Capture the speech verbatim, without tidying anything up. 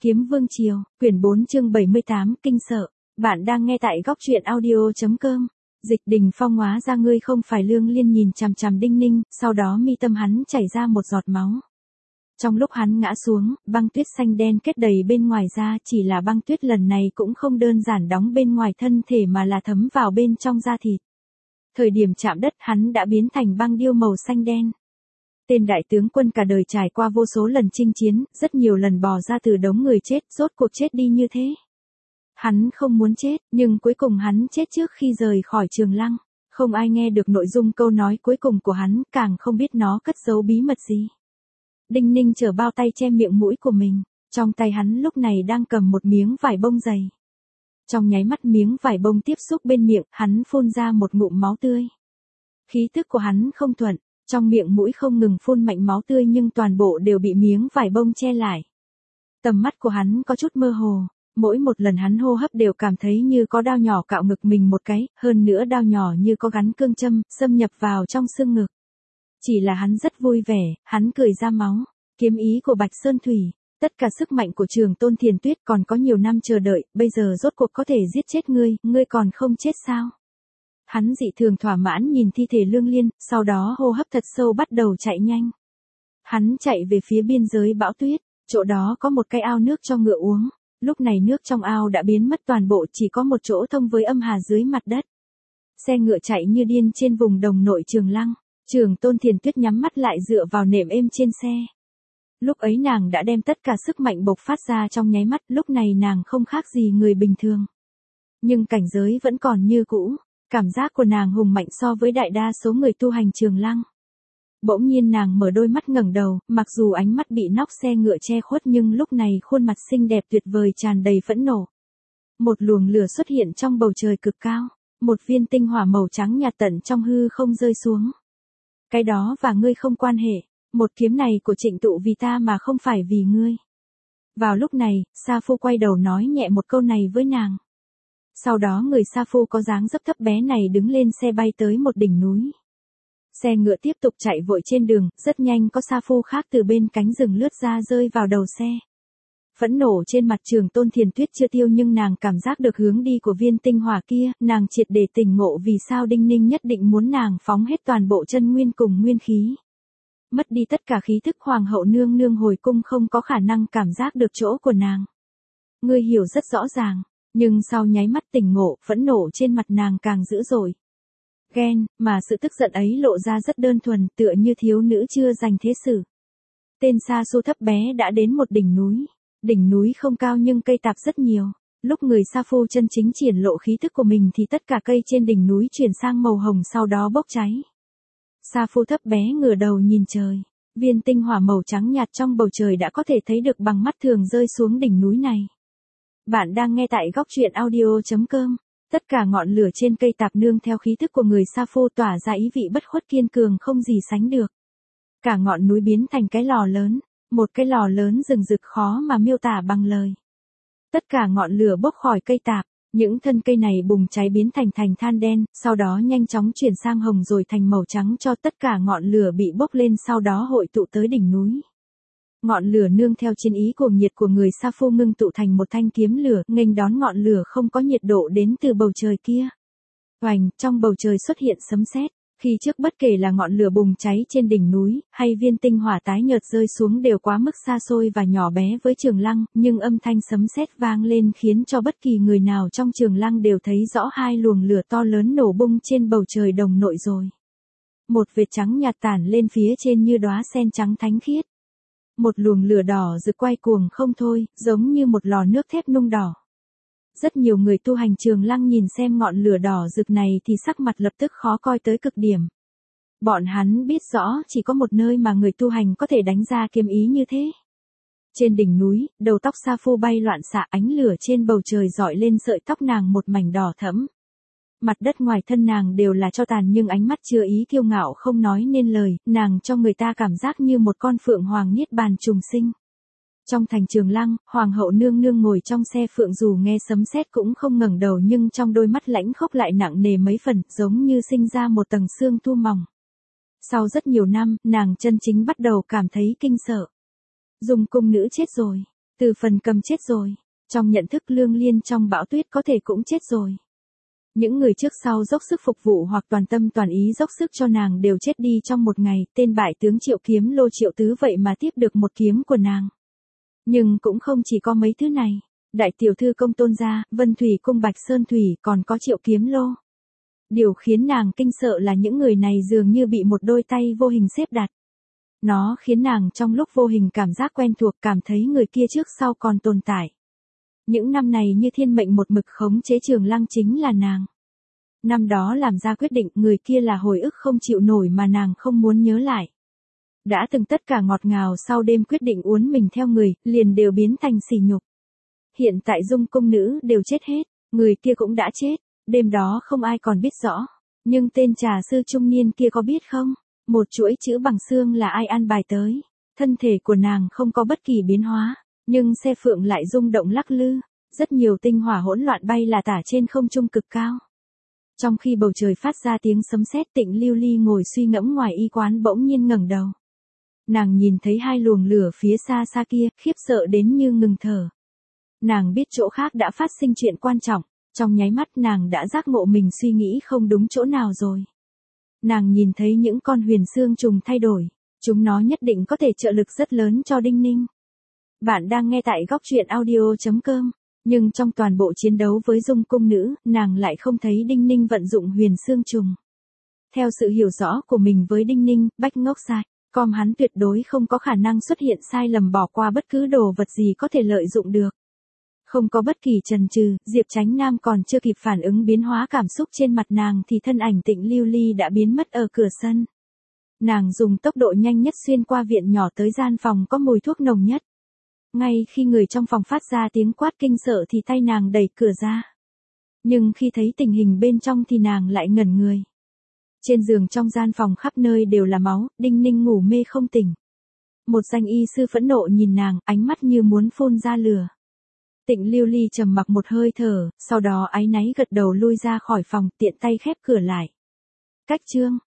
Kiếm Vương Triều, quyển bốn chương bảy mươi tám, kinh sợ. Bạn đang nghe tại góc truyện audio.com. Dịch Đình Phong hóa ra ngươi không phải Lương Liên nhìn chằm chằm Đinh Ninh, sau đó mi tâm hắn chảy ra một giọt máu. Trong lúc hắn ngã xuống, băng tuyết xanh đen kết đầy bên ngoài ra, chỉ là băng tuyết lần này cũng không đơn giản đóng bên ngoài thân thể mà là thấm vào bên trong da thịt. Thời điểm chạm đất hắn đã biến thành băng điêu màu xanh đen. Tên đại tướng quân cả đời trải qua vô số lần chinh chiến, rất nhiều lần bò ra từ đống người chết, rốt cuộc chết đi như thế. Hắn không muốn chết, nhưng cuối cùng hắn chết trước khi rời khỏi Trường Lăng. Không ai nghe được nội dung câu nói cuối cùng của hắn, càng không biết nó cất giấu bí mật gì. Đinh Ninh trở bao tay che miệng mũi của mình, trong tay hắn lúc này đang cầm một miếng vải bông dày. Trong nháy mắt miếng vải bông tiếp xúc bên miệng, hắn phun ra một ngụm máu tươi. Khí tức của hắn không thuận. Trong miệng mũi không ngừng phun mạnh máu tươi nhưng toàn bộ đều bị miếng vải bông che lại. Tầm mắt của hắn có chút mơ hồ, mỗi một lần hắn hô hấp đều cảm thấy như có đao nhỏ cạo ngực mình một cái, hơn nữa đao nhỏ như có gắn cương châm, xâm nhập vào trong xương ngực. Chỉ là hắn rất vui vẻ, hắn cười ra máu, kiếm ý của Bạch Sơn Thủy, tất cả sức mạnh của Trường Tôn Thiền Tuyết còn có nhiều năm chờ đợi, bây giờ rốt cuộc có thể giết chết ngươi, ngươi còn không chết sao? Hắn dị thường thỏa mãn nhìn thi thể Lương Liên, sau đó hô hấp thật sâu bắt đầu chạy nhanh. Hắn chạy về phía biên giới bão tuyết, chỗ đó có một cái ao nước cho ngựa uống, lúc này nước trong ao đã biến mất toàn bộ, chỉ có một chỗ thông với âm hà dưới mặt đất. Xe ngựa chạy như điên trên vùng đồng nội Trường Lăng, Trường Tôn Thiền Tuyết nhắm mắt lại dựa vào nệm êm trên xe. Lúc ấy nàng đã đem tất cả sức mạnh bộc phát ra trong nháy mắt, lúc này nàng không khác gì người bình thường. Nhưng cảnh giới vẫn còn như cũ. Cảm giác của nàng hùng mạnh so với đại đa số người tu hành Trường Lăng. Bỗng nhiên nàng mở đôi mắt ngẩng đầu, mặc dù ánh mắt bị nóc xe ngựa che khuất nhưng lúc này khuôn mặt xinh đẹp tuyệt vời tràn đầy phẫn nộ. Một luồng lửa xuất hiện trong bầu trời cực cao, một viên tinh hỏa màu trắng nhạt tận trong hư không rơi xuống. Cái đó và ngươi không quan hệ, một kiếm này của Trịnh Tụ vì ta mà không phải vì ngươi. Vào lúc này, Sa Phu quay đầu nói nhẹ một câu này với nàng. Sau đó người Sa Phu có dáng dấp thấp bé này đứng lên xe bay tới một đỉnh núi. Xe ngựa tiếp tục chạy vội trên đường, rất nhanh có Sa Phu khác từ bên cánh rừng lướt ra rơi vào đầu xe. Phẫn nộ trên mặt Trường Tôn Thiền Tuyết chưa tiêu nhưng nàng cảm giác được hướng đi của viên tinh hỏa kia, nàng triệt để tỉnh ngộ vì sao Đinh Ninh nhất định muốn nàng phóng hết toàn bộ chân nguyên cùng nguyên khí. Mất đi tất cả khí thức hoàng hậu nương nương hồi cung không có khả năng cảm giác được chỗ của nàng. Ngươi hiểu rất rõ ràng. Nhưng sau nháy mắt tỉnh ngộ, phẫn nộ trên mặt nàng càng dữ dội. Ghen, mà sự tức giận ấy lộ ra rất đơn thuần, tựa như thiếu nữ chưa giành thế sự. Tên Sa Su thấp bé đã đến một đỉnh núi. Đỉnh núi không cao nhưng cây tạp rất nhiều. Lúc người Sa Phu chân chính triển lộ khí thức của mình thì tất cả cây trên đỉnh núi chuyển sang màu hồng sau đó bốc cháy. Sa Phu thấp bé ngửa đầu nhìn trời. Viên tinh hỏa màu trắng nhạt trong bầu trời đã có thể thấy được bằng mắt thường rơi xuống đỉnh núi này. Bạn đang nghe tại góc truyện audio.com. Tất cả ngọn lửa trên cây tạp nương theo khí thức của người Sa Phu tỏa ra ý vị bất khuất kiên cường không gì sánh được. Cả ngọn núi biến thành cái lò lớn, một cái lò lớn rừng rực khó mà miêu tả bằng lời. Tất cả ngọn lửa bốc khỏi cây tạp, những thân cây này bùng cháy biến thành thành than đen, sau đó nhanh chóng chuyển sang hồng rồi thành màu trắng cho tất cả ngọn lửa bị bốc lên sau đó hội tụ tới đỉnh núi. Ngọn lửa nương theo chiến ý cuồng nhiệt của người Sa Phu ngưng tụ thành một thanh kiếm lửa, nghênh đón ngọn lửa không có nhiệt độ đến từ bầu trời kia. Oành, trong bầu trời xuất hiện sấm sét, khi trước bất kể là ngọn lửa bùng cháy trên đỉnh núi, hay viên tinh hỏa tái nhợt rơi xuống đều quá mức xa xôi và nhỏ bé với Trường Lăng, nhưng âm thanh sấm sét vang lên khiến cho bất kỳ người nào trong Trường Lăng đều thấy rõ hai luồng lửa to lớn nổ bung trên bầu trời đồng nội rồi. Một vệt trắng nhạt tản lên phía trên như đóa sen trắng thánh khiết. Một luồng lửa đỏ rực quay cuồng không thôi, giống như một lò nước thép nung đỏ. Rất nhiều người tu hành Trường Lăng nhìn xem ngọn lửa đỏ rực này thì sắc mặt lập tức khó coi tới cực điểm. Bọn hắn biết rõ chỉ có một nơi mà người tu hành có thể đánh ra kiếm ý như thế. Trên đỉnh núi, đầu tóc Sa Phu bay loạn xạ, ánh lửa trên bầu trời rọi lên sợi tóc nàng một mảnh đỏ thẫm. Mặt đất ngoài thân nàng đều là tro tàn nhưng ánh mắt chứa ý kiêu ngạo không nói nên lời, nàng cho người ta cảm giác như một con phượng hoàng niết bàn trùng sinh. Trong thành Trường Lăng, hoàng hậu nương nương ngồi trong xe phượng dù nghe sấm sét cũng không ngẩng đầu nhưng trong đôi mắt lãnh khốc lại nặng nề mấy phần, giống như sinh ra một tầng xương tu mỏng. Sau rất nhiều năm, nàng chân chính bắt đầu cảm thấy kinh sợ. Dung cung nữ chết rồi. Từ Phần Cầm chết rồi. Trong nhận thức Lương Liên trong bão tuyết có thể cũng chết rồi. Những người trước sau dốc sức phục vụ hoặc toàn tâm toàn ý dốc sức cho nàng đều chết đi trong một ngày, tên bại tướng Triệu Kiếm Lô Triệu Tứ vậy mà tiếp được một kiếm của nàng. Nhưng cũng không chỉ có mấy thứ này, đại tiểu thư Công Tôn gia, Vân Thủy cung Bạch Sơn Thủy còn có Triệu Kiếm Lô. Điều khiến nàng kinh sợ là những người này dường như bị một đôi tay vô hình xếp đặt. Nó khiến nàng trong lúc vô hình cảm giác quen thuộc, cảm thấy người kia trước sau còn tồn tại. Những năm này như thiên mệnh một mực khống chế Trường Lăng chính là nàng. Năm đó làm ra quyết định, người kia là hồi ức không chịu nổi mà nàng không muốn nhớ lại. Đã từng tất cả ngọt ngào sau đêm quyết định uốn mình theo người, liền đều biến thành sỉ nhục. Hiện tại Dung cung nữ đều chết hết, người kia cũng đã chết, đêm đó không ai còn biết rõ. Nhưng tên trà sư trung niên kia có biết không? Một chuỗi chữ bằng xương là ai an bài tới. Thân thể của nàng không có bất kỳ biến hóa, nhưng xe phượng lại rung động lắc lư, rất nhiều tinh hỏa hỗn loạn bay là tả trên không trung cực cao. Trong khi bầu trời phát ra tiếng sấm sét, Tịnh Lưu Ly ngồi suy ngẫm ngoài y quán bỗng nhiên ngẩng đầu. Nàng nhìn thấy hai luồng lửa phía xa xa kia, khiếp sợ đến như ngừng thở. Nàng biết chỗ khác đã phát sinh chuyện quan trọng, trong nháy mắt nàng đã giác ngộ mình suy nghĩ không đúng chỗ nào rồi. Nàng nhìn thấy những con huyền xương trùng thay đổi, chúng nó nhất định có thể trợ lực rất lớn cho Đinh Ninh. Bạn đang nghe tại góc truyện audio chấm com, nhưng trong toàn bộ chiến đấu với Dung cung nữ, nàng lại không thấy Đinh Ninh vận dụng huyền xương trùng. Theo sự hiểu rõ của mình với Đinh Ninh, Bách Ngốc sai, com hắn tuyệt đối không có khả năng xuất hiện sai lầm bỏ qua bất cứ đồ vật gì có thể lợi dụng được. Không có bất kỳ chần chừ, Diệp Chánh Nam còn chưa kịp phản ứng biến hóa cảm xúc trên mặt nàng thì thân ảnh Tịnh Lưu Ly đã biến mất ở cửa sân. Nàng dùng tốc độ nhanh nhất xuyên qua viện nhỏ tới gian phòng có mùi thuốc nồng nhất. Ngay khi người trong phòng phát ra tiếng quát kinh sợ thì tay nàng đẩy cửa ra. Nhưng khi thấy tình hình bên trong thì nàng lại ngẩn người. Trên giường trong gian phòng khắp nơi đều là máu, Đinh Ninh ngủ mê không tỉnh. Một danh y sư phẫn nộ nhìn nàng, ánh mắt như muốn phun ra lửa. Tịnh Lưu Ly trầm mặc một hơi thở, sau đó áy náy gật đầu lui ra khỏi phòng, tiện tay khép cửa lại. Cách chương